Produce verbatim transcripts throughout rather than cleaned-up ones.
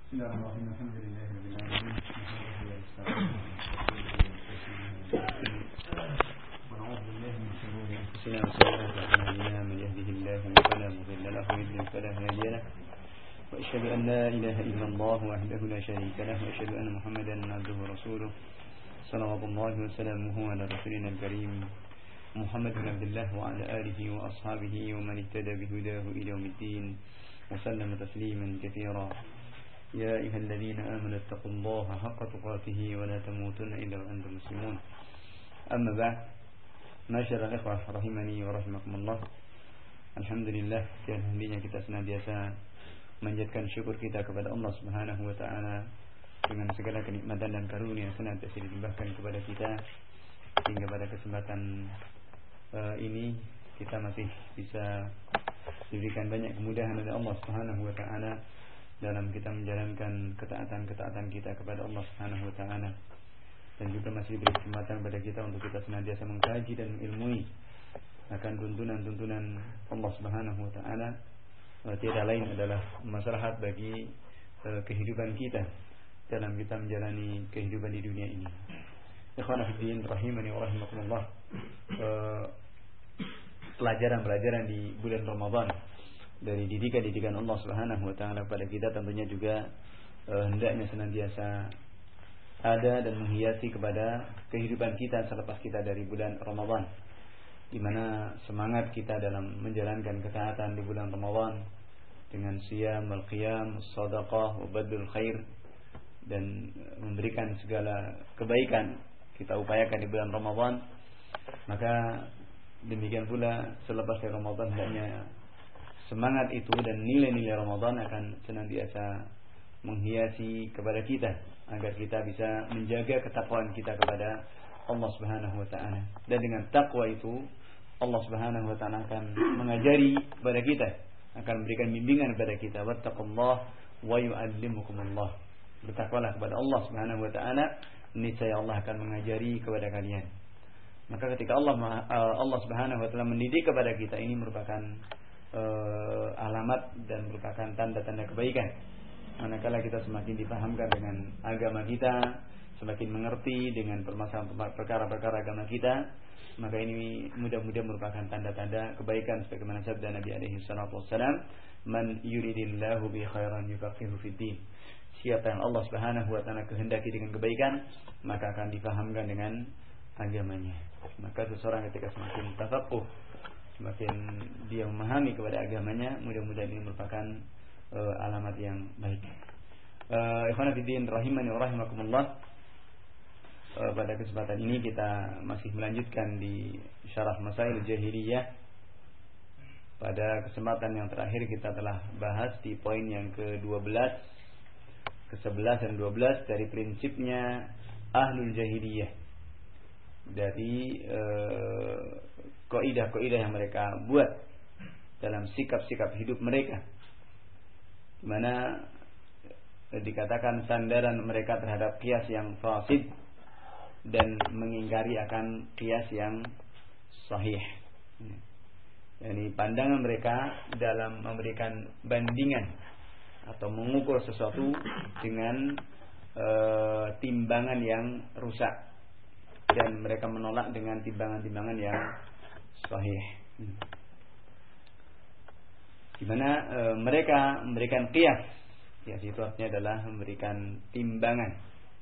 بسم الله الرحمن الرحيم الحمد لله رب العالمين ونعوذ بالله من شرور انفسنا وسيئات اعمالنا من يهده الله فلا مضل له ومن يضلل فلا هادي له واشهد ان لا اله الا الله وحده لا شريك له واشهد ان محمدا عبده ورسوله صلوات الله وسلامه على رسولنا الكريم محمد بن عبد الله وعلى اله واصحابه ومن اهتدى بهداه الى يوم الدين وسلم تسليما كثيرا. يا أيها الذين آمنوا اتقوا الله حق تقاته ولا تموتن إلا وأنتم مسلمون. أما بعد، معاشر الإخوة rahimani wa rahimakumullah. Alhamdulillah, dan hendaknya kita senantiasa menjadikan syukur kita kepada Allah Subhanahu wa taala dengan segala kenikmatan dan karunia yang senantiasa dilimpahkan kepada kita, sehingga pada kesempatan uh, ini kita masih bisa diberikan banyak kemudahan oleh Allah Subhanahu wa taala dalam kita menjalankan ketaatan-ketaatan kita kepada Allah Subhanahu wa taala, dan juga masih diberi kesempatan kepada kita untuk kita senantiasa mengkaji dan mengilmui akan tuntunan-tuntunan Allah Subhanahu wa taala. Tiada lain adalah maslahat bagi uh, kehidupan kita dalam kita menjalani kehidupan di dunia ini. Ikhwan fillah rahimani wa rahimakumullah. Uh, pelajaran-pelajaran di bulan Ramadan dari didikan-didikan Allah Subhanahu wa taala kepada kita tentunya juga eh, hendaknya senantiasa ada dan menghiasi kepada kehidupan kita selepas kita dari bulan Ramadan, di mana semangat kita dalam menjalankan ketaatan di bulan Ramadan dengan siyam, al-qiyam, shadaqah, badlul khair, dan memberikan segala kebaikan kita upayakan di bulan Ramadan. Maka demikian pula selepas dari Ramadan hendaknya semangat itu dan nilai-nilai Ramadan akan senantiasa menghiasi kepada kita agar kita bisa menjaga ketakwaan kita kepada Allah Subhanahu wa taala. Dan dengan takwa itu Allah Subhanahu wa taala akan mengajari kepada kita, akan memberikan bimbingan kepada kita. Wattaqullaha wa yu'allimukumullah. Bertakwalah kepada Allah Subhanahu wa taala, niscaya Allah akan mengajari kepada kalian. Maka ketika Allah Allah Subhanahu wa taala mendidik kepada kita, ini merupakan Uh, alamat dan merupakan tanda-tanda kebaikan. Manakala kita semakin dipahamkan dengan agama kita, semakin mengerti dengan permasalahan perkara-perkara agama kita, maka ini mudah-mudahan merupakan tanda-tanda kebaikan sebagaimana sabda Nabi alaihi salatu wassalam, man yuridillahu bi khairan yufaqihu fid din. Siapa yang Allah Subhanahu wa taala kehendaki dengan kebaikan, maka akan dipahamkan dengan agamanya. Maka seseorang ketika semakin tafaqquh, semakin dia memahami kepada agamanya, mudah-mudahan ini merupakan uh, alamat yang baik. Uh, Ikhwan fillah rahimani wa rahimakumullah. Uh, pada kesempatan ini kita masih melanjutkan di syarah Masail Jahiliyah. Pada kesempatan yang terakhir kita telah bahas di poin yang ke dua belas, ke sebelas dan dua belas dari prinsipnya Ahlul Jahiliyah, dari uh, kaidah-kaidah yang mereka buat dalam sikap-sikap hidup mereka, di mana dikatakan sandaran mereka terhadap qiyas yang fasid dan mengingkari akan qiyas yang sahih. Yani pandangan mereka dalam memberikan bandingan atau mengukur sesuatu dengan e, timbangan yang rusak, dan mereka menolak dengan timbangan-timbangan yang sahih. Di mana e, mereka memberikan qiyas. Qiyas itu artinya adalah memberikan timbangan.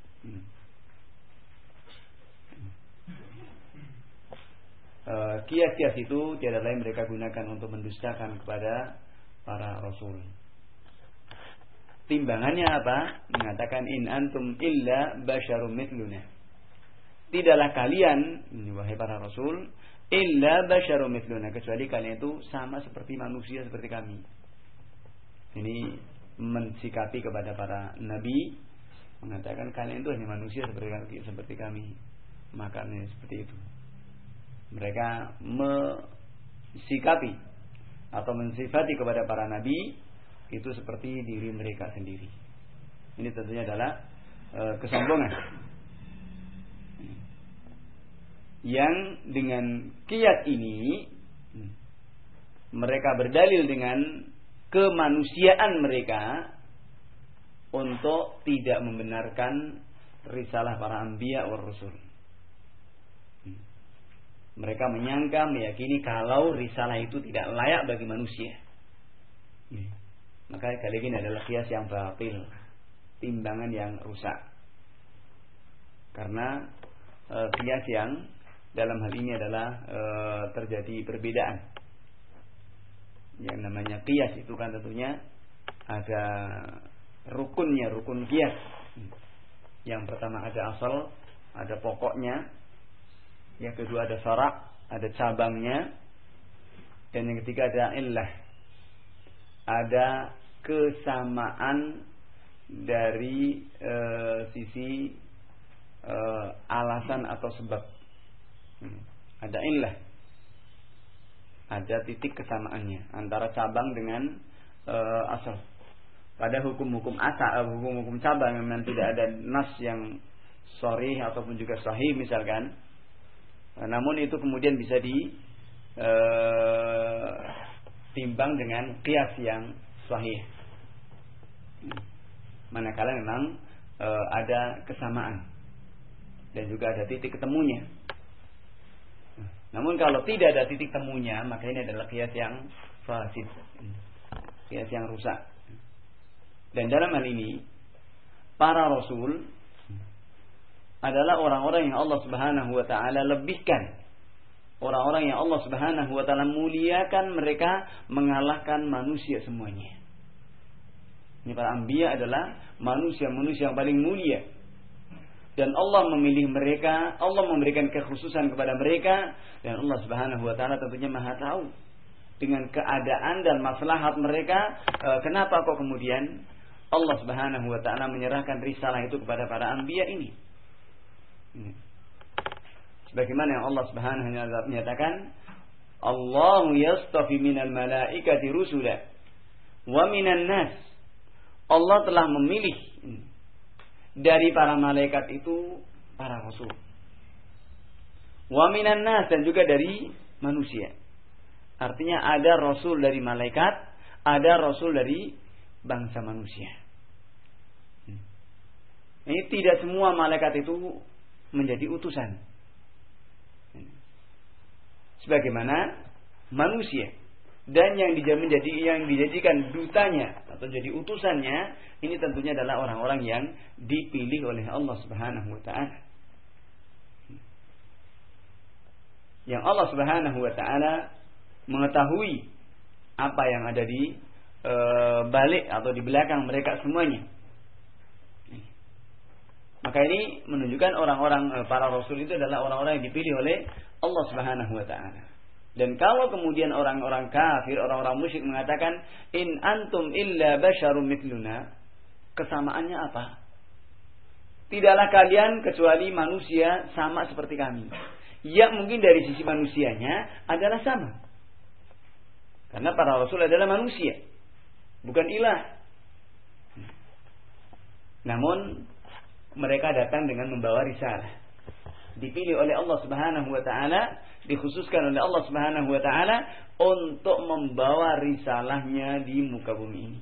E, qiyas-qiyas itu tiada lain mereka gunakan untuk mendustakan kepada para rasul. Timbangannya apa? Mengatakan in antum illa basyarum mithluna. Tidaklah kalian, wahai para rasul, illa basyarum mithluna, kecuali kalian itu sama seperti manusia seperti kami. Ini mensikapi kepada para nabi, mengatakan kalian itu hanya manusia seperti seperti kami. Makanya seperti itu. Mereka mensikapi atau mensifati kepada para nabi itu seperti diri mereka sendiri. Ini tentunya adalah e, kesombongan. Yang dengan qiyas ini mereka berdalil dengan kemanusiaan mereka untuk tidak membenarkan risalah para anbiya wa rasul. Mereka menyangka, meyakini kalau risalah itu tidak layak bagi manusia. Maka kali ini adalah kias yang batil, timbangan yang rusak. Karena e, kias yang dalam hal ini adalah e, terjadi perbedaan. Yang namanya kias itu kan tentunya ada rukunnya, rukun kias. Yang pertama ada asal, ada pokoknya. Yang kedua ada syarak, ada cabangnya. Dan yang ketiga ada illah, ada kesamaan dari e, sisi e, alasan atau sebab. Hmm. Ada illah, ada titik kesamaannya antara cabang dengan e, asal. Pada hukum-hukum asal, hukum-hukum cabang memang tidak ada nas yang sharih ataupun juga sahih misalkan. Namun itu kemudian bisa di e, timbang dengan qiyas yang sahih. Manakala memang e, ada kesamaan dan juga ada titik ketemunya. Namun kalau tidak ada titik temunya, maka ini adalah qiyas yang fasid, qiyas yang rusak. Dan dalam hal ini para rasul adalah orang-orang yang Allah Subhanahu wa taala lebihkan. Orang-orang yang Allah Subhanahu wa taala muliakan, mereka mengalahkan manusia semuanya. Ini para anbiya adalah manusia-manusia yang paling mulia. Dan Allah memilih mereka, Allah memberikan kekhususan kepada mereka, dan Allah Subhanahu wa taala tentunya Maha tahu dengan keadaan dan maslahat mereka. E, kenapa kok kemudian Allah Subhanahu wa taala menyerahkan risalah itu kepada para anbiya ini? Sebagaimana yang Allah Subhanahu wa taala menyatakan, Allahu yastafi minal malaikati rusula wa minan nas. Allah telah memilih dari para malaikat itu para rasul. Wa minan nas, dan juga dari manusia. Artinya ada rasul dari malaikat, ada rasul dari bangsa manusia. Ini tidak semua malaikat itu menjadi utusan. Sebagaimana manusia, dan yang menjadi yang dijadikan dutanya atau jadi utusannya, ini tentunya adalah orang-orang yang dipilih oleh Allah Subhanahu wa taala. Yang Allah Subhanahu wa taala mengetahui apa yang ada di e, balik atau di belakang mereka semuanya. Maka ini menunjukkan orang-orang para rasul itu adalah orang-orang yang dipilih oleh Allah Subhanahu wa taala. Dan kalau kemudian orang-orang kafir, orang-orang musyrik mengatakan in antum illa basyarum mithluna, kesamaannya apa? Tidaklah kalian kecuali manusia sama seperti kami. Ya, mungkin dari sisi manusianya adalah sama. Karena para rasul adalah manusia, bukan ilah. Namun mereka datang dengan membawa risalah. Dipilih oleh Allah Subhanahu wa taala, dikhususkan oleh Allah Subhanahu wa taala untuk membawa risalahnya di muka bumi ini.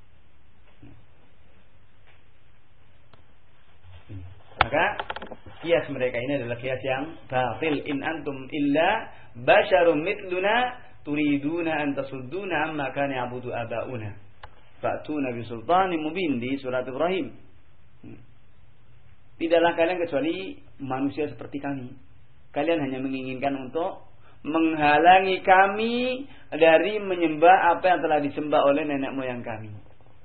Maka kias mereka ini adalah kias yang batil. In antum illa basyarum mithluna turiduna an tasudduna amma kana ya'budu abauna fa'tuna bi sultanin mubin, di surat Ibrahim. Tidaklah kalian kecuali manusia seperti kami. Kalian hanya menginginkan untuk menghalangi kami dari menyembah apa yang telah disembah oleh nenek moyang kami.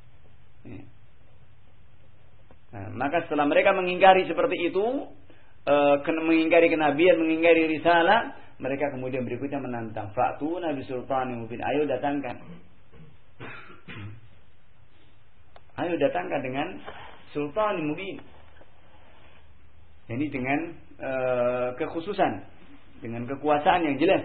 Nah, maka setelah mereka mengingkari seperti itu, e, mengingkari kenabian, mengingkari risalah, mereka kemudian berikutnya menantang. Fa'tu nabi sultanin mubin. Ayo datangkan. Ayo datangkan dengan sultanin mubin. Ini dengan e, kekhususan, dengan kekuasaan yang jelas.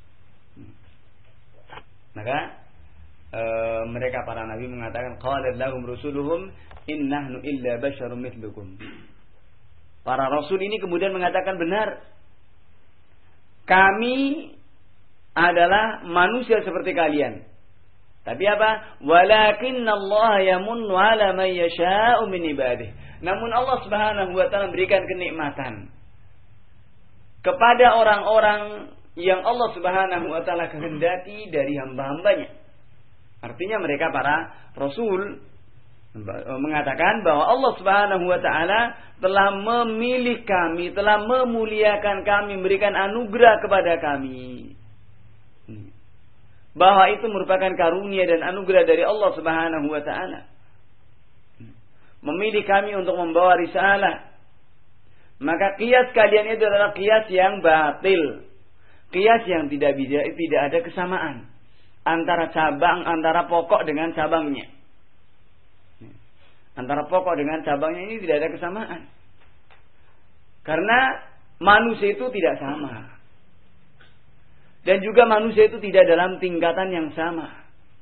Maka e, mereka para nabi mengatakan, qalat lahum rusuluhum innahnu illa basyarum mithlukum. Para rasul ini kemudian mengatakan, benar, kami adalah manusia seperti kalian. Tapi apa? Walakinnallaha yamunnu 'ala man yasha'u min ibadihi. Namun Allah Subhanahu wa taala memberikan kenikmatan kepada orang-orang yang Allah Subhanahu wa taala kehendaki dari hamba-hambanya. Artinya mereka para rasul mengatakan bahwa Allah Subhanahu wa taala telah memilih kami, telah memuliakan kami, memberikan anugerah kepada kami. Bahwa itu merupakan karunia dan anugerah dari Allah Subhanahu wa taala. Memilih kami untuk membawa risalah. Maka qiyas kalian itu adalah qiyas yang batil. Qiyas yang tidak bisa, tidak ada kesamaan antara cabang, antara pokok dengan cabangnya. Antara pokok dengan cabangnya ini tidak ada kesamaan. Karena manusia itu tidak sama. Dan juga manusia itu tidak dalam tingkatan yang sama.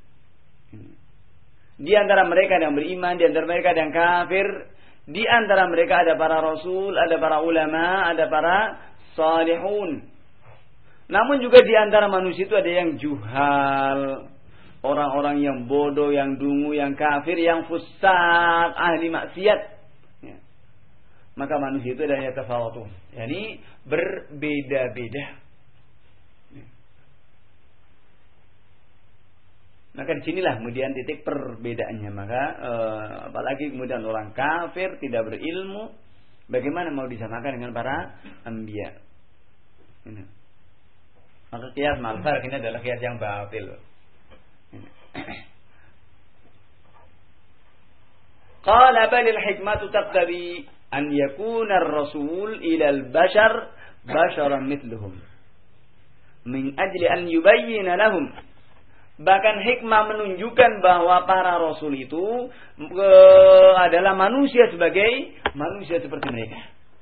Di antara mereka yang beriman, di antara mereka yang kafir, di antara mereka ada para rasul, ada para ulama, ada para salihun. Namun juga di antara manusia itu ada yang juhal, orang-orang yang bodoh, yang dungu, yang kafir, yang fusaq, ahli maksiat. Maka manusia itu ada yang tafawutun, yakni berbeda-beda. Maka disinilah kemudian titik perbedaannya. Maka e, apalagi kemudian orang kafir tidak berilmu, bagaimana mau disamakan dengan para anbiya? Ini. Maka qiyas mal-farq ini adalah qiyas yang batil. Qala balil hikmatu taqtabi an yakuna ar-rasul ila al-bashar basharan mithluhum min ajli an yubayyana lahum. Bahkan hikmah menunjukkan bahwa para rasul itu e, adalah manusia sebagai manusia seperti mereka.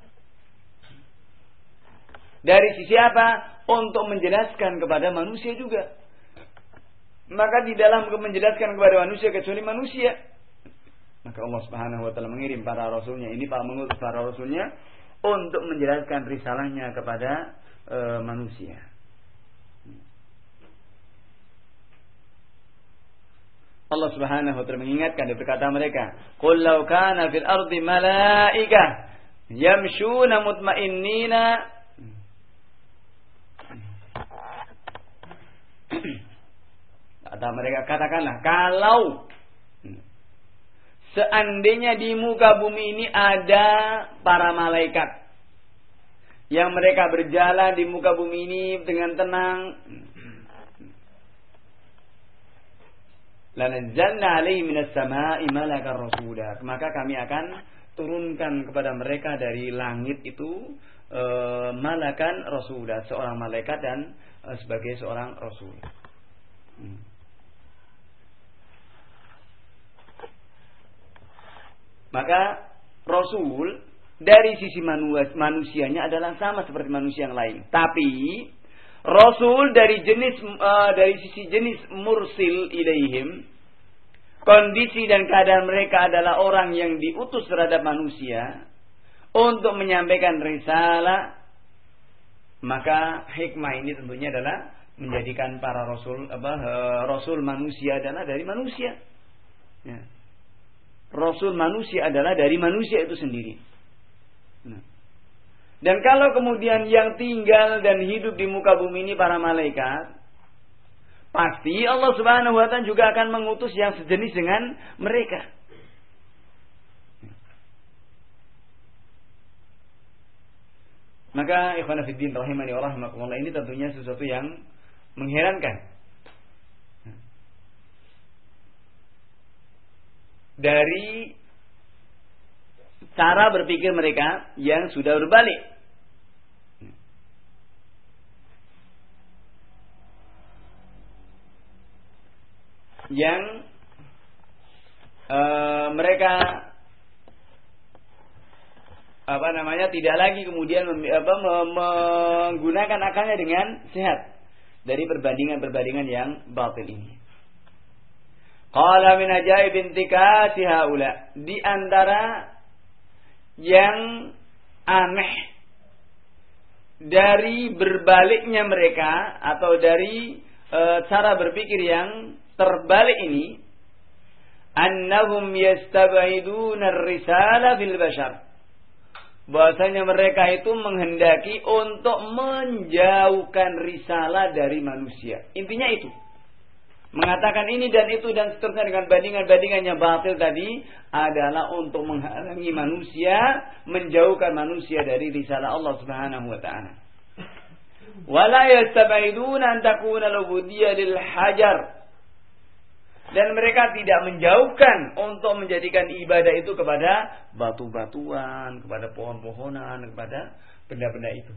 Dari sisi apa? Untuk menjelaskan kepada manusia juga. Maka di dalam menjelaskan kepada manusia kecuali manusia. Maka Allah Subhanahu wa taala mengirim para rasulnya, ini para mengutus para rasulnya untuk menjelaskan risalahnya kepada e, manusia. Allah Subhanahu wa taala mengingatkan dari perkataan mereka, "Qul law kana fil ardi malaikah yamshuna mutmainnina." Kata mereka, katakanlah, kalau seandainya di muka bumi ini ada para malaikat yang mereka berjalan di muka bumi ini dengan tenang, lanazzalna alaihi minas samaa'i malakan rasula, maka kami akan turunkan kepada mereka dari langit itu e, malakan rasula, seorang malaikat dan e, sebagai seorang rasul. Hmm. Maka rasul dari sisi manusianya adalah sama seperti manusia yang lain, tapi rasul dari jenis uh, dari sisi jenis mursil ilaihim, kondisi dan keadaan mereka adalah orang yang diutus terhadap manusia untuk menyampaikan risalah. Maka hikmah ini tentunya adalah menjadikan para rasul apa uh, rasul manusia adalah dari manusia. Ya. Rasul manusia adalah dari manusia itu sendiri. Nah. Dan kalau kemudian yang tinggal dan hidup di muka bumi ini para malaikat, pasti Allah Subhanahu wa taala juga akan mengutus yang sejenis dengan mereka. Maka ikhwan fillah rahimani wa rahimakumullah, ini tentunya sesuatu yang mengherankan. Dari cara berpikir mereka yang sudah berbalik. Yang uh, mereka apa namanya tidak lagi kemudian mem, apa, menggunakan akalnya dengan sehat dari perbandingan-perbandingan yang batil ini. Qala min ajaib intikasi haula, di antara yang aneh dari berbaliknya mereka atau dari e, cara berpikir yang terbalik ini, annahum yastab'iduna ar-risala fil bashar. Bahwasanya mereka itu menghendaki untuk menjauhkan risalah dari manusia. Intinya itu. Mengatakan ini dan itu dan seterusnya dengan bandingan-bandingan yang batil tadi adalah untuk menghalangi manusia, menjauhkan manusia dari risalah Allah Subhanahu wa taala. Wala yastab'iduna an takuna al-ubudiyyah lil hajar. Dan mereka tidak menjauhkan untuk menjadikan ibadah itu kepada batu-batuan, kepada pohon-pohonan, kepada benda-benda itu.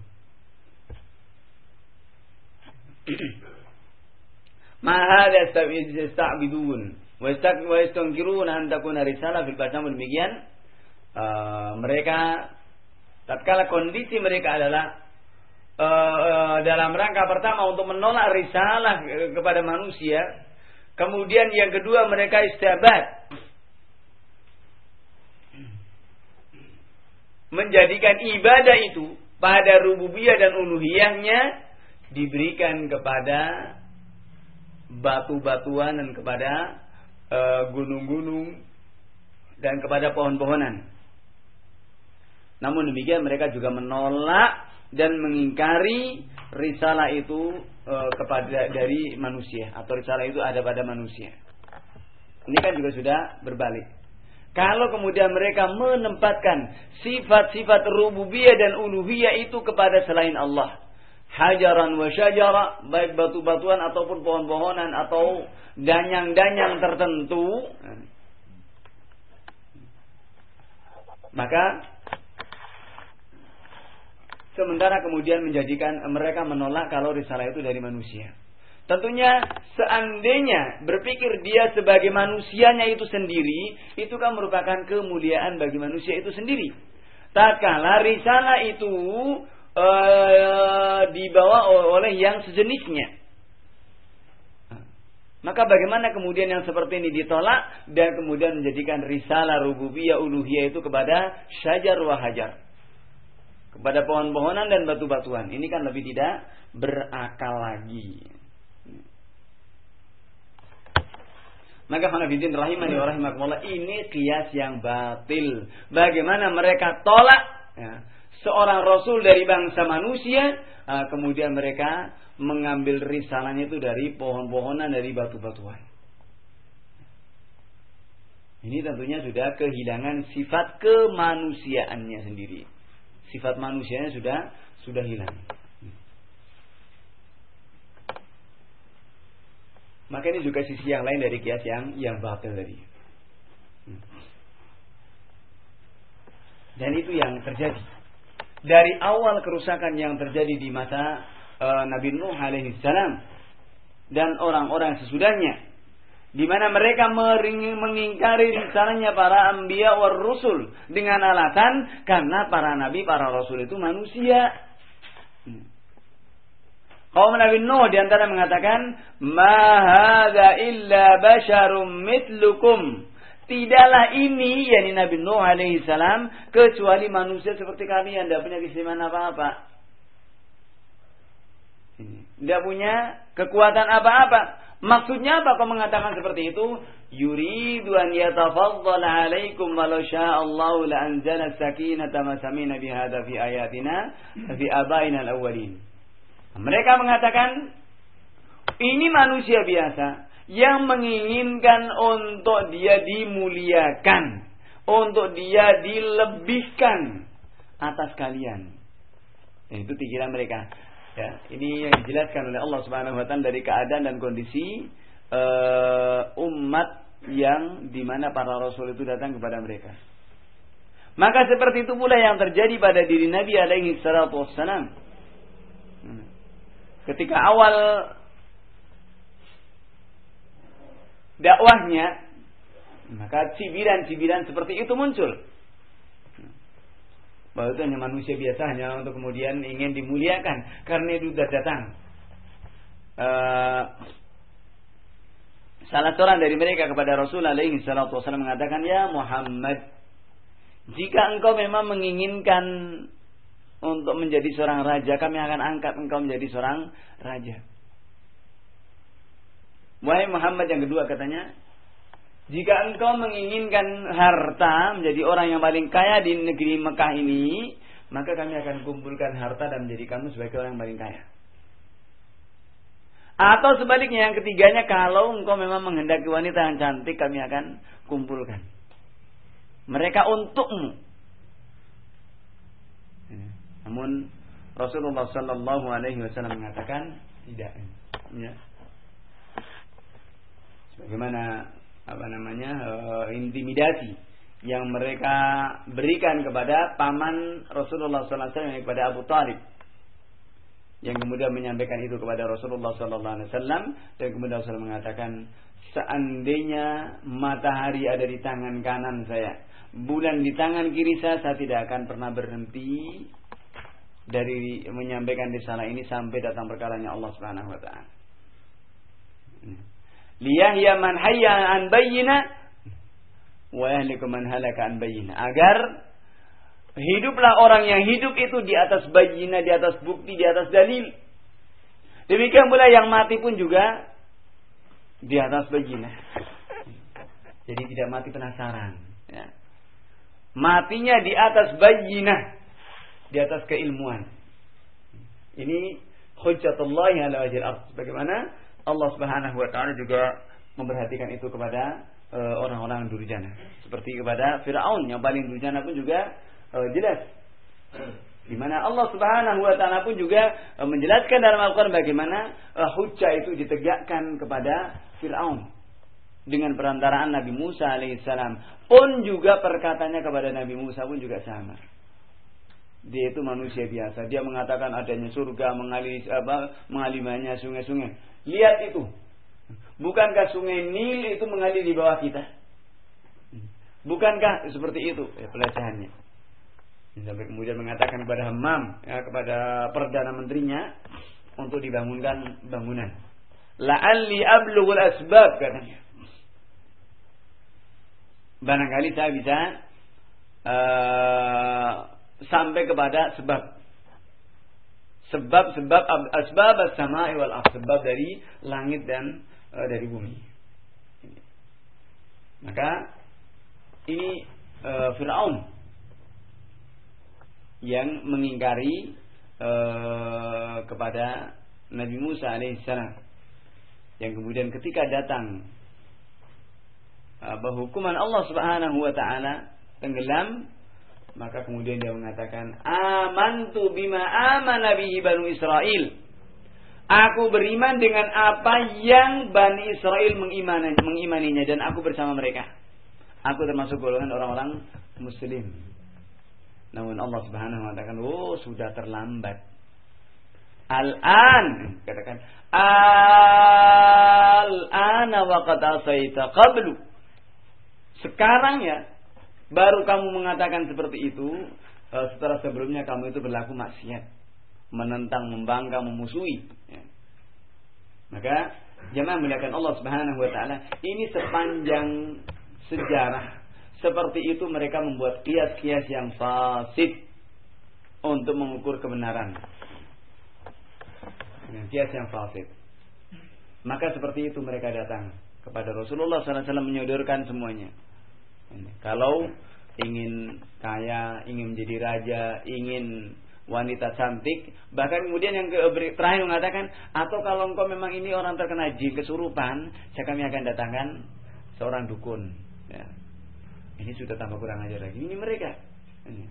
Ma hadza yasta'bidun wa yastankiruna an takuna risalah fil bashar. Demikian uh, mereka tatkala kondisi mereka adalah uh, uh, dalam rangka pertama untuk menolak risalah kepada manusia. Kemudian yang kedua mereka istiabat, menjadikan ibadah itu pada rububiyah dan uluhiyahnya diberikan kepada batu-batuan dan kepada uh, gunung-gunung dan kepada pohon-pohonan. Namun demikian mereka juga menolak dan mengingkari risalah itu e, kepada dari manusia, atau risalah itu ada pada manusia. Ini kan juga sudah berbalik. Kalau kemudian mereka menempatkan sifat-sifat rububiyah dan uluhiyah itu kepada selain Allah, hajaran wa syajara, baik batu-batuan ataupun pohon-pohonan atau danyang-danyang tertentu, maka sementara kemudian menjadikan mereka menolak kalau risalah itu dari manusia. Tentunya seandainya berpikir dia sebagai manusianya itu sendiri, itu kan merupakan kemuliaan bagi manusia itu sendiri. Tatkala risalah itu ee, dibawa oleh yang sejenisnya, maka bagaimana kemudian yang seperti ini ditolak dan kemudian menjadikan risalah rububiyah uluhiyah itu kepada syajar wa hajar, kepada pohon-pohonan dan batu-batuan. Ini kan lebih tidak berakal lagi. Maka hadirin rahimani wa rahimakumullah, ini qiyas yang batil. Bagaimana mereka tolak ya, seorang rasul dari bangsa manusia, kemudian mereka mengambil risalahnya itu dari pohon-pohonan, dari batu-batuan. Ini tentunya sudah kehilangan sifat kemanusiaannya sendiri. Sifat manusianya sudah sudah hilang. Maka ini juga sisi yang lain dari kias yang yang batil tadi. Dan itu yang terjadi dari awal kerusakan yang terjadi di masa uh, Nabi Nuh alaihi salam dan orang-orang sesudahnya, di mana mereka mengingkari risalahnya para anbiya war rusul dengan alasan karena para nabi, para rasul itu manusia. Kaum Nabi Nuh diantara mengatakan, ma hadza illa basyarum mitlukum. Tidaklah ini, yakni Nabi Nuh alaihi salam, kecuali manusia seperti kalian, tidak punya keistimewaan apa-apa. Tidak punya kekuatan apa-apa. Maksudnya apa kau mengatakan seperti itu? Yuridu an yatafaddala alaikum walau sya'allahu la anzala sakinata ma samina bihadza fi ayatina fi abaina al-awwalin. Mereka mengatakan ini manusia biasa yang menginginkan untuk dia dimuliakan, untuk dia dilebihkan atas kalian. Itu pikiran mereka. Ya, ini yang dijelaskan oleh Allah Subhanahu wa taala dari keadaan dan kondisi uh, umat yang dimana para rasul itu datang kepada mereka. Maka seperti itu pula yang terjadi pada diri Nabi alaihi salatu wassalam. Ketika awal dakwahnya, maka cibiran-cibiran seperti itu muncul. Bahwa itu hanya manusia biasa, hanya untuk kemudian ingin dimuliakan karena itu sudah datang. Uh, salah seorang dari mereka kepada Rasul alaihi salatu wasallam mengatakan, ya Muhammad, jika engkau memang menginginkan untuk menjadi seorang raja, kami akan angkat engkau menjadi seorang raja. Wahai Muhammad, yang kedua katanya, jika engkau menginginkan harta menjadi orang yang paling kaya di negeri Mekah ini, maka kami akan kumpulkan harta dan menjadi kamu sebagai orang yang paling kaya. Atau sebaliknya, yang ketiganya, kalau engkau memang menghendaki wanita yang cantik, kami akan kumpulkan mereka untukmu. Namun Rasulullah Sallallahu Alaihi Wasallam mengatakan tidak. Ya. Bagaimana apa namanya uh, intimidasi yang mereka berikan kepada paman Rasulullah Sallallahu Alaihi Wasallam, kepada Abu Talib, yang kemudian menyampaikan itu kepada Rasulullah Sallallahu Alaihi Wasallam, dan kemudian Rasulullah mengatakan, seandainya matahari ada di tangan kanan saya, bulan di tangan kiri saya, saya tidak akan pernah berhenti dari menyampaikan risalah ini sampai datang perkaranya Allah Subhanahu Wa Taala. Liyahya man hayya an bayyina wa yahliku man halaka an bayyina. Agar hiduplah orang yang hidup itu di atas bayyina, di atas bukti, di atas dalil. Demikian pula yang mati pun juga di atas bayyina. Jadi tidak mati penasaran, ya. Matinya di atas bayyina, di atas keilmuan. Ini hujjatullah ala wajhil ardh. Bagaimana Allah Subhanahu wa taala juga memperhatikan itu kepada uh, orang-orang durjana. Seperti kepada Firaun yang paling durjana pun juga uh, jelas. Di mana Allah Subhanahu wa taala pun juga uh, menjelaskan dalam Al-Qur'an bagaimana uh, hujjah itu ditegakkan kepada Firaun dengan perantaraan Nabi Musa alaihissalam. Pun juga perkataannya kepada Nabi Musa pun juga sama. Dia itu manusia biasa. Dia mengatakan adanya surga, mengalir apa, mengalirnya sungai-sungai. Lihat itu. Bukankah sungai Nil itu mengalir di bawah kita? Bukankah seperti itu ya, pelecehannya? Sampai kemudian mengatakan kepada Hammam, ya, kepada perdana menterinya, untuk dibangunkan bangunan. La'alli ablughul asbab, katanya. Barangkali saya bisa uh, sampai kepada sebab sebab-sebab asbab as-sama'i wal ardh, sebab dari langit dan uh, dari bumi. Maka ini uh, Firaun yang mengingkari uh, kepada Nabi Musa alaihissalam, yang kemudian ketika datang uh, hukuman Allah Subhanahu wa taala tenggelam, maka kemudian dia mengatakan, amantu bima amana bihi Banu Israel. Aku beriman dengan apa yang Bani Israel mengimani, mengimaninya, dan aku bersama mereka. Aku termasuk golongan orang-orang muslim. Namun Allah Subhanahu wa taala, oh sudah terlambat. Al-an, katakan, al-ana wa qad asaita qablu. Sekarang ya, baru kamu mengatakan seperti itu, setelah sebelumnya kamu itu berlaku maksiat, menentang, membangkang, memusuhi. Ya. Maka jemaah muliakan Allah Subhanahu wa taala, ini sepanjang sejarah seperti itu mereka membuat kias-kias yang fasid untuk mengukur kebenaran. Dengan kias yang fasid. Maka seperti itu mereka datang kepada Rasulullah sallallahu alaihi wasallam menyodorkan semuanya. Kalau ingin kaya, ingin menjadi raja, ingin wanita cantik, bahkan kemudian yang terakhir mengatakan, atau kalau engkau memang ini orang terkena jin kesurupan, saya kami akan datangkan seorang dukun. Ya. Ini sudah tambah kurang ajar lagi. Ini mereka. Ini.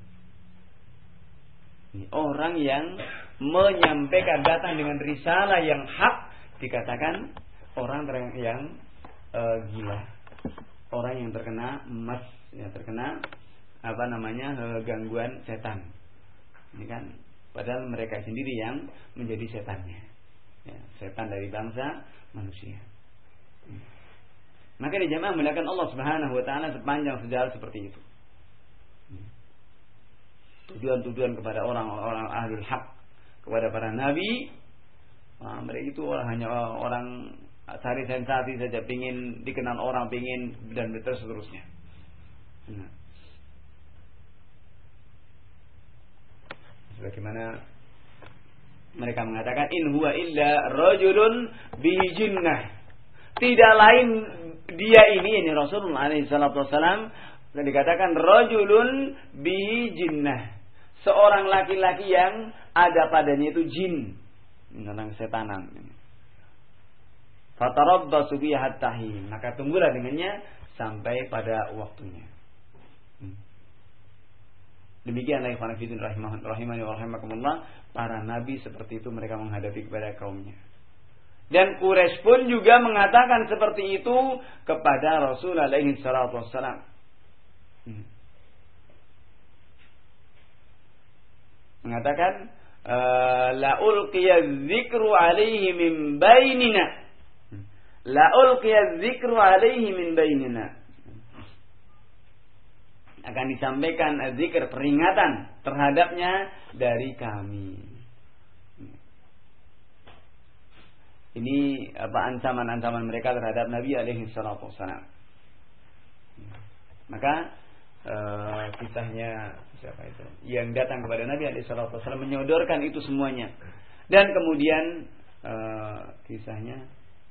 Ini orang yang menyampaikan, datang dengan risalah yang hak, dikatakan orang yang uh, gila. Orang yang terkena emas, yang terkena apa namanya uh, gangguan setan. Ini kan padahal mereka sendiri yang menjadi setannya. Ya, setan dari bangsa manusia. Maka di jamaah muliakan Allah Subhanahu wa taala sepanjang sejarah seperti itu. Tuduhan-tuduhan kepada orang-orang ahlul haq, kepada para nabi, nah, mereka itu orang, hanya orang cari sensasi saja, pingin dikenal orang, pingin dan terus seterusnya. Nah. Sebagaimana mereka mengatakan, in huwa illa rajulun bihi jinnah Tidak lain dia ini, ini Rasulullah alaihi salatu wasallam, dikatakan rajulun bihi jinnah. Seorang laki-laki yang ada padanya itu jin, tentang setanan. Fatarabbasu bihi hatta hin, maka tunggulah dengannya sampai pada waktunya. Demikianlah ikhwan fillah rahimani wa rahimakumullah, para nabi seperti itu mereka menghadapi kepada kaumnya. Dan Quraisy pun juga mengatakan seperti itu kepada Rasul alaihi salatu wassalam. Mengatakan la ulqiya dzikru alaihi min bainina. La ulqiya dzikru alaihi min bainina. Akan disampaikan zikir peringatan terhadapnya dari kami. Ini apa ancaman-ancaman mereka terhadap Nabi alaihi salatu wassalam. Maka e, kisahnya siapa itu yang datang kepada Nabi alaihi salatu wassalam menyodorkan itu semuanya. Dan kemudian e, kisahnya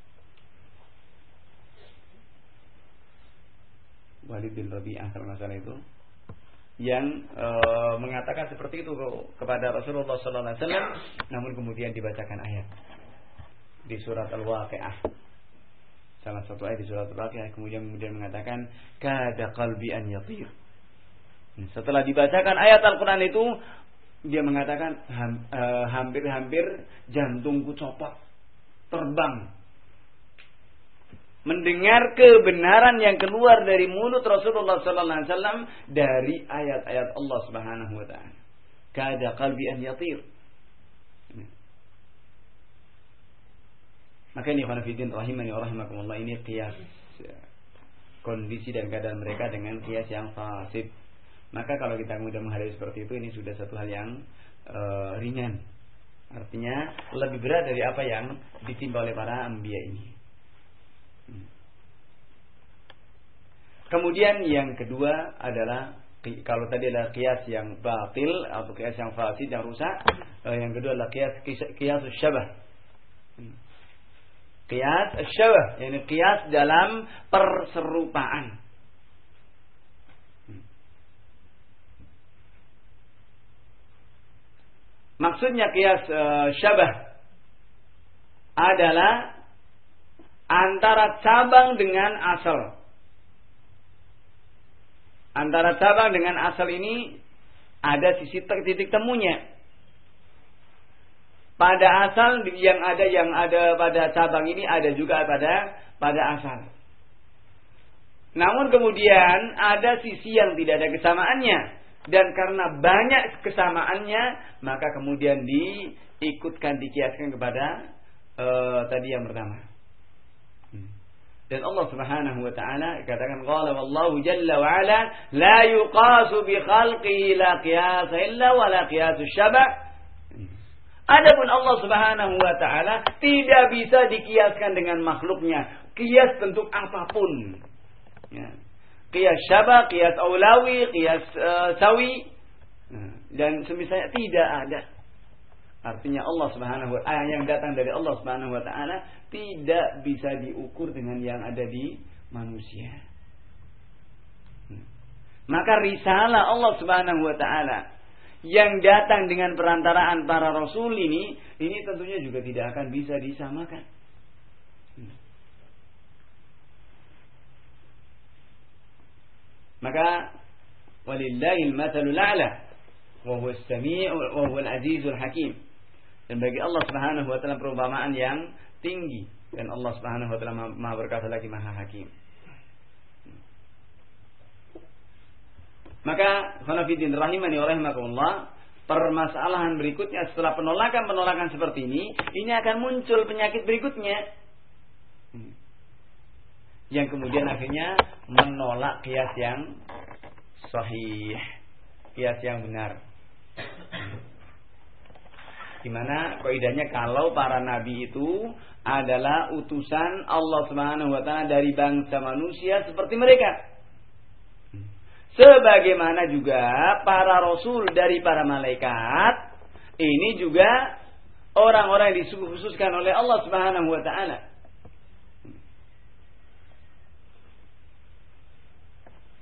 Walid bin Rabi'ah kalau nggak salah itu yang e, mengatakan seperti itu kepada Rasulullah sallallahu alaihi wasallam, namun kemudian dibacakan ayat di surat Al-Waqi'ah, salah satu ayat di surat Al-Waqi'ah, kemudian kemudian mengatakan kada qalbi an yatir. Setelah dibacakan ayat Al-Quran itu, dia mengatakan hampir-hampir jantungku copot, terbang mendengar kebenaran yang keluar dari mulut Rasulullah sallallahu alaihi wasallam dari ayat-ayat Allah Subhanahu wa taala. Kada qalbi an yatir. Maka ini ikhwan fillah rahimani wa rahimakumullah, ini qiyas kondisi dan keadaan mereka dengan qiyas yang fasid. Maka kalau kita kemudian menghadapi seperti itu, ini sudah satu hal yang uh, ringan. Artinya lebih berat dari apa yang ditimpa oleh para anbiya ini. Kemudian yang kedua adalah, kalau tadi adalah qiyas yang batil atau qiyas yang fasid yang rusak, uh, yang kedua adalah qiyas qiyas syabah. Qiyas syabah, yakni qiyas dalam perserupaan. Maksudnya qiyas uh, syabah adalah antara cabang dengan asal. Antara cabang dengan asal ini ada sisi titik temunya. Pada asal yang ada yang ada pada cabang ini ada juga pada pada asal. Namun kemudian ada sisi yang tidak ada kesamaannya, dan karena banyak kesamaannya maka kemudian diikutkan dikiaskan kepada uh, tadi yang pertama. Dan Allah Subhanahu wa taala katakan qala wallahu jalla wa ala la yuqasu bi khalqihi la qiyasa illa wa la qiyasu syabah. Adapun Allah Subhanahu wa taala tidak bisa dikiaskan dengan makhluknya, kias bentuk apapun. Ya. Qiyas syabah, qiyas aulawi, qiyas uh, sawi, dan semisalnya tidak ada. Artinya Allah Subhanahu wa taala yang datang dari Allah Subhanahu wa taala tidak bisa diukur dengan yang ada di manusia. Maka risalah Allah Subhanahu wa taala yang datang dengan perantaraan para rasul ini, ini tentunya juga tidak akan bisa disamakan. Maka walillahil matsalul a'la wa huwas sami'u wa huwal azizul hakim. Dan bagi Allah Subhanahu wa taala perumpamaan yang tinggi, dan Allah Subhanahu wa taala Maha berkata lagi Maha Hakim. Maka khonafidin rahimani wa rahimakumullah, permasalahan berikutnya setelah penolakan-penolakan seperti ini, ini akan muncul penyakit berikutnya, yang kemudian akhirnya menolak qiyas yang sahih, qiyas yang benar. Dimana kaidahnya kalau para nabi itu adalah utusan Allah Subhanahu wa taala dari bangsa manusia seperti mereka. Sebagaimana juga para rasul dari para malaikat, ini juga orang-orang yang dikhususkan oleh Allah Subhanahu wa taala.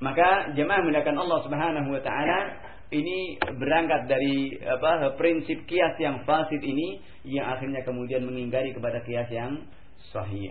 Maka jemaah menggunakan Allah Subhanahu wa taala ini berangkat dari apa prinsip kias yang fasid ini yang akhirnya kemudian mengingkari kepada kias yang sahih.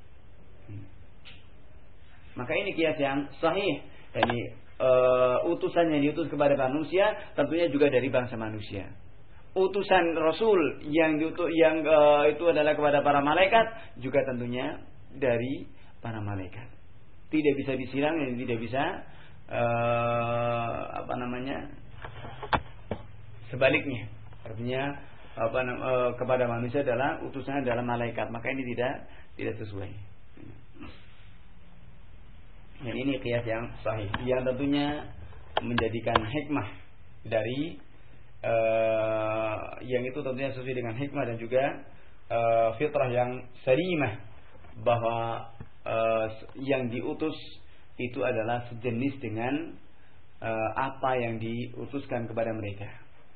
Maka ini kias yang sahih. Jadi uh, utusan yang diutus kepada manusia tentunya juga dari bangsa manusia. Utusan Rasul yang diutus yang uh, itu adalah kepada para malaikat juga tentunya dari para malaikat. Tidak bisa disilang dan tidak bisa uh, apa namanya sebaliknya. Artinya apa uh, kepada manusia adalah utusannya adalah malaikat, maka ini tidak tidak sesuai. Dan ini qiyas yang sahih yang tentunya menjadikan hikmah dari uh, yang itu tentunya sesuai dengan hikmah dan juga uh, fitrah yang salimah bahwa Uh, yang diutus itu adalah sejenis dengan uh, apa yang diutuskan kepada mereka.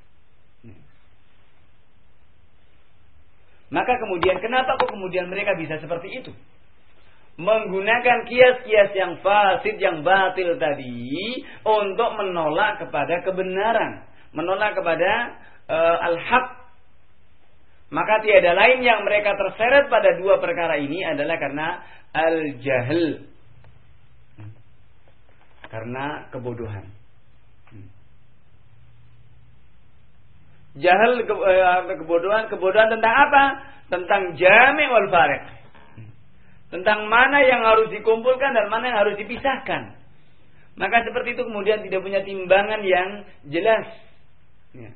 Maka kemudian kenapa kok kemudian mereka bisa seperti itu? Menggunakan kias-kias yang fasid, yang batil tadi untuk menolak kepada kebenaran, menolak kepada uh, al-haq. Maka tiada lain yang mereka terseret pada dua perkara ini adalah karena al-jahl, karena kebodohan. Jahal ke, eh, kebodohan, kebodohan tentang apa? Tentang jami' wal fariq. Tentang mana yang harus dikumpulkan dan mana yang harus dipisahkan. Maka seperti itu kemudian tidak punya timbangan yang jelas. Ya.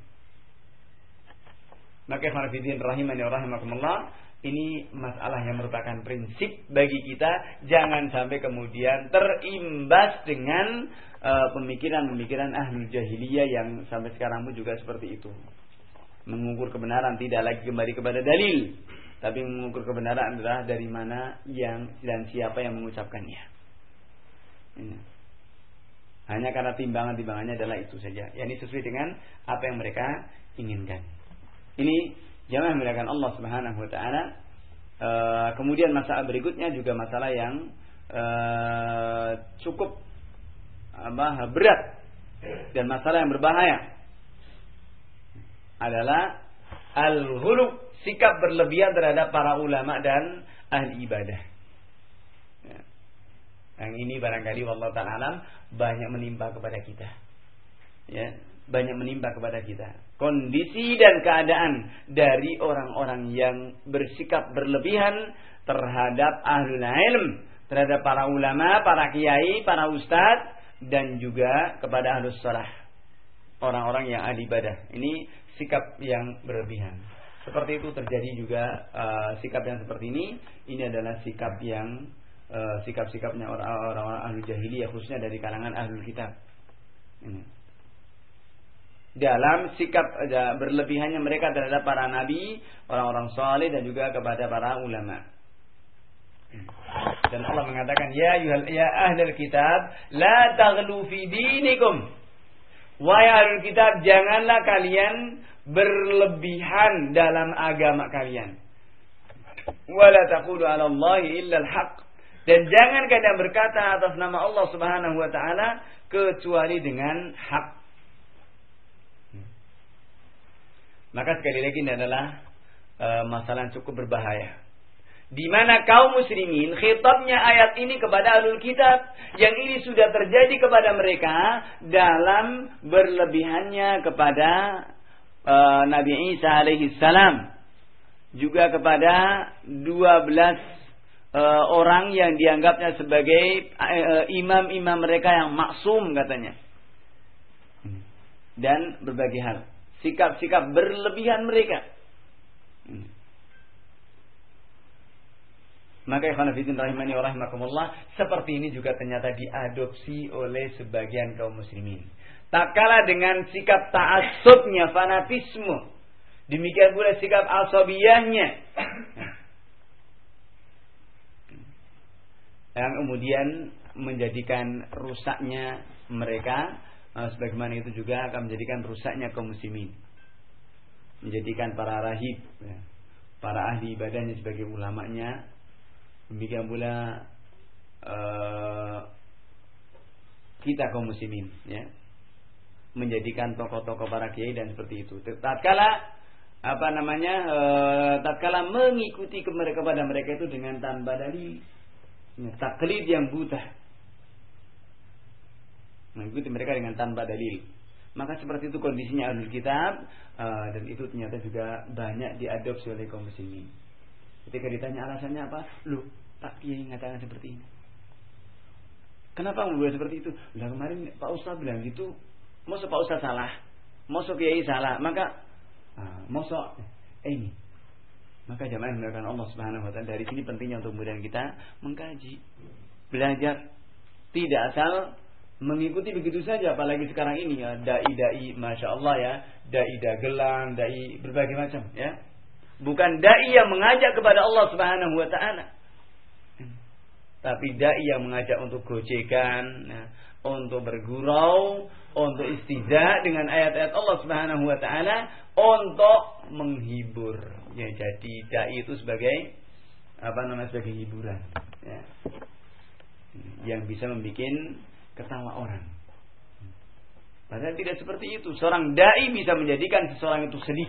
Maka ikhwanafiddin rahimani wa rahimakumullah, ini masalah yang merupakan prinsip bagi kita, jangan sampai kemudian terimbas dengan uh, pemikiran-pemikiran ahlul jahiliyah yang sampai sekarang pun juga seperti itu. Mengukur kebenaran tidak lagi kembali kepada dalil, tapi mengukur kebenaran adalah dari mana yang dan siapa yang mengucapkannya. Ini. Hanya karena timbangan-timbangannya adalah itu saja. Yang ini sesuai dengan apa yang mereka inginkan. Ini jamaah melakukan Allah Subhanahu wa taala. E, kemudian masalah berikutnya juga masalah yang e, cukup apa, berat dan masalah yang berbahaya adalah al-ghulu, sikap berlebihan terhadap para ulama dan ahli ibadah. Ya. Yang ini barangkali wallahu ta'ala alam banyak menimpa kepada kita. Ya, banyak menimpa kepada kita. Kondisi dan keadaan dari orang-orang yang bersikap berlebihan terhadap ahlul ilm, terhadap para ulama, para kiai, para ustadz, dan juga kepada ahlus salah, orang-orang yang ahli ibadah. Ini sikap yang berlebihan. Seperti itu terjadi juga uh, sikap yang seperti ini. Ini adalah sikap yang uh, sikap-sikapnya orang-orang ahlul jahiliyah, khususnya dari kalangan ahlul kitab. Ini. Dalam sikap uh, berlebihannya mereka terhadap para nabi, orang-orang saleh, dan juga kepada para ulama. Dan Allah mengatakan, ya yuhal, ya ahlul kitab, la taghlu fi dinikum. Wahai ahlul kitab, janganlah kalian berlebihan dalam agama kalian. Wala taqulu 'ala Allahi illa al-haq. Dan jangan kalian berkata atas nama Allah Subhanahu wa taala kecuali dengan hak. Maka sekali lagi ini adalah e, masalah yang cukup berbahaya. Di mana kaum muslimin khitabnya ayat ini kepada ahlul kitab, yang ini sudah terjadi kepada mereka dalam berlebihannya kepada e, Nabi Isa alaihi salam, juga kepada dua belas e, orang yang dianggapnya sebagai e, imam-imam mereka yang maksum katanya, dan berbagai hal. Sikap-sikap berlebihan mereka. Hmm. Maka ikhwan fillah rahimani wa rahimakumullah, seperti ini juga ternyata diadopsi oleh sebagian kaum muslimin. Tak kalah dengan sikap ta'assubnya, fanatisme, demikian pula sikap asabiyahnya, yang kemudian menjadikan rusaknya mereka. Nah, sebagaimana itu juga akan menjadikan rusaknya kaum muslimin, menjadikan para rahib, ya, para ahli ibadahnya sebagai ulamanya, demikian pula uh, kita kaum muslimin, ya, menjadikan tokoh-tokoh para kiai dan seperti itu. Tatkala apa namanya, e, tatkala mengikuti kepada mereka itu dengan tanpa dalil, ya, taklid yang buta, mengikuti mereka dengan tanpa dalil. Maka seperti itu kondisinya ahlul kitab, e, dan itu ternyata juga banyak diadopsi oleh kaum muslimin. Ketika ditanya alasannya apa, lu Pak Kiai mengatakan seperti ini. Kenapa membuat seperti itu? Lah kemarin Pak Ustaz bilang gitu. Masa Pak Ustaz salah, masa Kiai salah, maka ah, masa eh, ini. Maka jamaah yang dimuliakan Allah Subhanahu wa taala, dari sini pentingnya untuk kemudian kita mengkaji, belajar, tidak asal mengikuti begitu saja. Apalagi sekarang ini ya, dai-dai, masya Allah ya, dai dagelan, dai berbagai macam, ya. Bukan dai yang mengajak kepada Allah Subhanahu wa taala, tapi dai yang mengajak untuk gojekan, nah, untuk bergurau, untuk istihza dengan ayat-ayat Allah Subhanahu wa taala, untuk menghibur. Ya, jadi dai itu sebagai apa namanya, sebagai hiburan, ya, yang bisa membuat ketawa orang. Padahal tidak seperti itu. Seorang dai bisa menjadikan seseorang itu sedih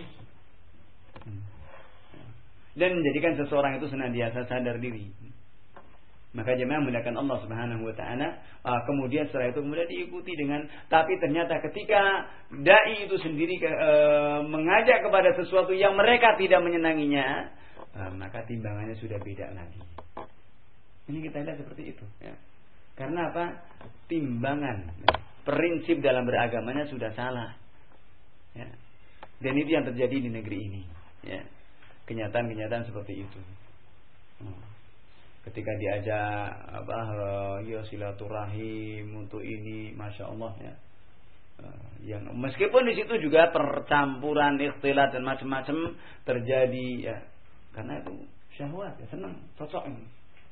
dan menjadikan seseorang itu senantiasa sadar diri. Maka jemaah menggunakan Allah Subhanahu wa taala, uh, kemudian setelah itu kemudian diikuti dengan, tapi ternyata ketika dai itu sendiri uh, mengajak kepada sesuatu yang mereka tidak menyenanginya, uh, maka timbangannya sudah beda lagi. Ini kita lihat seperti itu, ya. Karena apa? Timbangan, ya, prinsip dalam beragamanya sudah salah, ya. Dan itu yang terjadi di negeri ini, ya. Kenyataan-kenyataan seperti itu. Hmm. Ketika diajak apa, ya silaturahim untuk ini, masya Allah, ya. Yang meskipun di situ juga percampuran ikhtilat dan macam-macam terjadi, ya, karena itu syahwat, ya, senang, cocok ini.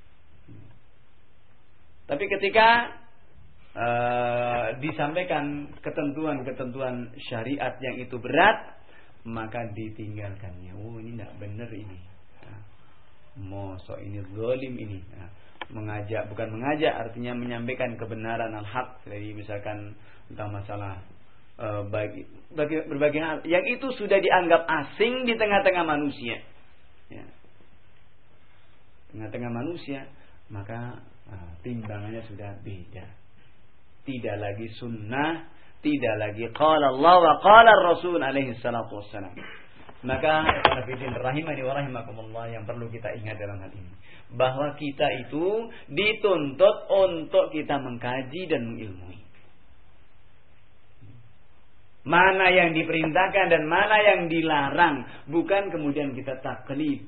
Tapi ketika uh, disampaikan ketentuan-ketentuan syariat yang itu berat, maka ditinggalkannya. Oh, ini tidak benar ini. Mosok ini zalim ini, nah, mengajak, bukan mengajak, artinya menyampaikan kebenaran al-haq dari misalkan tentang masalah uh, bagi, bagi berbagai hal yang itu sudah dianggap asing di tengah-tengah manusia, ya. Tengah-tengah manusia, maka uh, timbangannya sudah beda, tidak lagi sunnah, tidak lagi qala Allah wa qala Rasul alaihi salatu wassalam. Maka rahimani wa rahimakumullah, yang perlu kita ingat dalam hal ini, bahwa kita itu dituntut untuk kita mengkaji dan mengilmui. Mana yang diperintahkan dan mana yang dilarang, bukan kemudian kita taklid,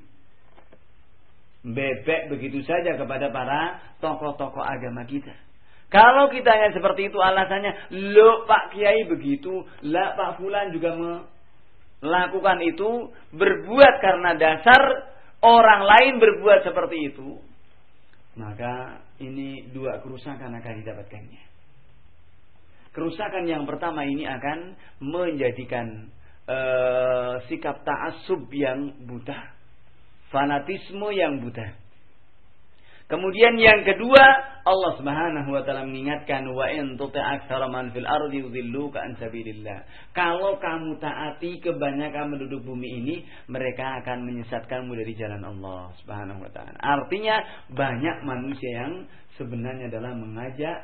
bebek begitu saja kepada para tokoh-tokoh agama kita. Kalau kita hanya seperti itu alasannya, lo Pak Kiai begitu, lah Pak Fulan juga me lakukan itu, berbuat karena dasar orang lain berbuat seperti itu, maka ini dua kerusakan akan didapatkannya. Kerusakan yang pertama ini akan menjadikan uh, sikap ta'assub yang buta, fanatisme yang buta. Kemudian yang kedua, Allah Subhanahu wa taala mengingatkan, wa in tuti' aktsara man fil ardi yudhilluka an sabilillah. Kalau kamu taati kebanyakan penduduk bumi ini, mereka akan menyesatkanmu dari jalan Allah Subhanahu wa taala. Artinya banyak manusia yang sebenarnya adalah mengajak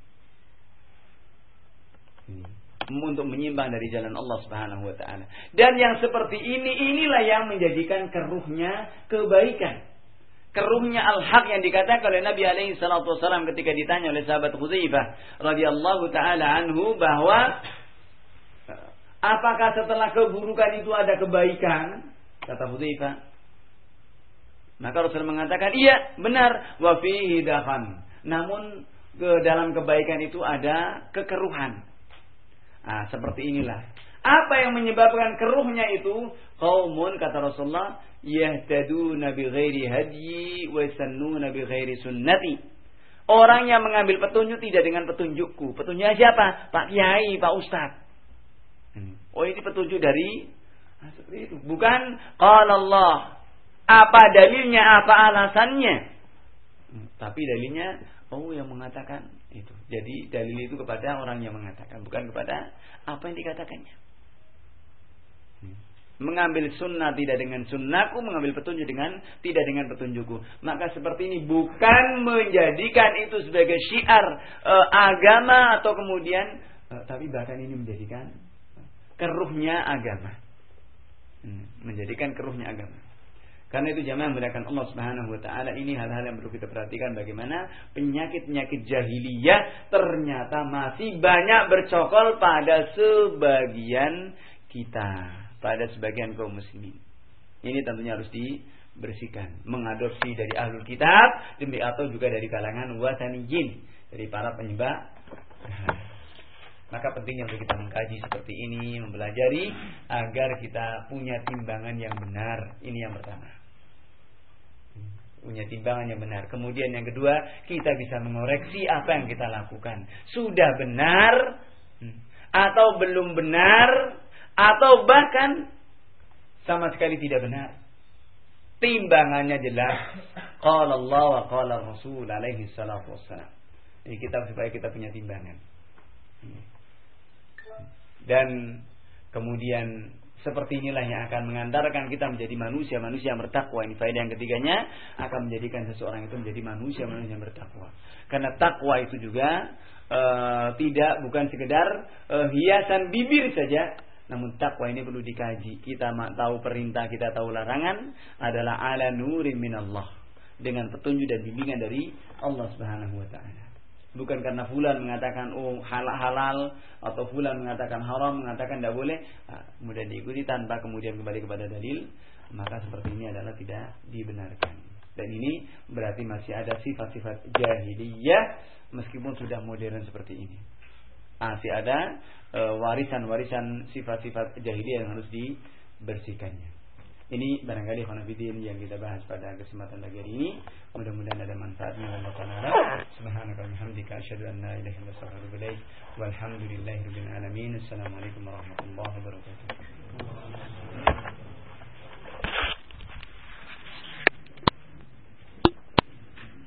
untuk menyimpang dari jalan Allah Subhanahu wa taala. Dan yang seperti ini inilah yang menjadikan keruhnya kebaikan. Keruhnya al-haq yang dikatakan oleh Nabi alaihi salatu wasallam ketika ditanya oleh sahabat Hudzaifah radhiyallahu taala anhu, bahwa apakah setelah keburukan itu ada kebaikan? Kata Hudzaifah. Maka Rasul mengatakan, iya, benar, wa fihi dakhan. Namun ke dalam kebaikan itu ada kekeruhan. Ah, seperti inilah. Apa yang menyebabkan keruhnya itu? Qaumun, kata Rasulullah, yahtaduna bi ghairi hadyi wa yasannuna bi ghairi sunnati. Orang yang mengambil petunjuk tidak dengan petunjukku. Petunjuknya siapa? Pak Kiai, Pak Ustaz. Oh, ini petunjuk dari, nah, seperti itu. Bukan qala Allah. Apa dalilnya, apa alasannya? Tapi dalilnya, oh, yang mengatakan Itu. Jadi dalil itu kepada orang yang mengatakan, bukan kepada apa yang dikatakannya. Mengambil sunnah tidak dengan sunnahku, mengambil petunjuk dengan tidak dengan petunjukku. Maka seperti ini bukan menjadikan itu sebagai syiar e, agama atau kemudian, e, tapi bahkan ini menjadikan keruhnya agama, hmm, menjadikan keruhnya agama. Karena itu jamaah menggunakan Allah Subhanahu Wa Taala, ini hal-hal yang perlu kita perhatikan, bagaimana penyakit-penyakit jahiliyah ternyata masih banyak bercokol pada sebagian kita, pada sebagian kaum muslimin. Ini tentunya harus dibersihkan. Mengadopsi dari ahlul kitab demi atau juga dari kalangan wataniyin, dari para penyembah. Maka pentingnya untuk kita mengkaji seperti ini, mempelajari agar kita punya timbangan yang benar. Ini yang pertama, punya timbangan yang benar. Kemudian yang kedua, kita bisa mengoreksi apa yang kita lakukan. Sudah benar atau belum benar, atau bahkan sama sekali tidak benar. Timbangannya jelas. Qala Allah wa qala Rasul alaihi salatu wassalam. Ini kita supaya kita punya timbangan. Dan kemudian seperti inilah yang akan mengantarkan kita menjadi manusia-manusia yang bertakwa. Ini faedah yang ketiganya, akan menjadikan seseorang itu menjadi manusia-manusia yang bertakwa. Karena takwa itu juga uh, tidak bukan sekedar uh, hiasan bibir saja. Namun takwa ini perlu dikaji. Kita tahu perintah, kita tahu larangan adalah ala nurin minallah, dengan petunjuk dan bimbingan dari Allah Subhanahu Wa Taala. Bukan karena fulan mengatakan oh halal halal atau fulan mengatakan haram, mengatakan tidak boleh, nah, kemudian diikuti tanpa kemudian kembali kepada dalil, maka seperti ini adalah tidak dibenarkan. Dan ini berarti masih ada sifat-sifat jahiliyah meskipun sudah modern seperti ini. Masih ada e, warisan-warisan sifat-sifat jahiliyah yang harus dibersihkannya. Ini barangkali khonafidin yang kita bahas pada kesempatan pagi hari ini. Mudah-mudahan ada manfaatnya. Allah Ta'ala subhanaka wa bihamdika asyhadu an la ilaha illa anta astaghfiruka wa atubu ilaik. Walhamdulillahirabbil alamin. Assalamualaikum warahmatullahi wabarakatuh.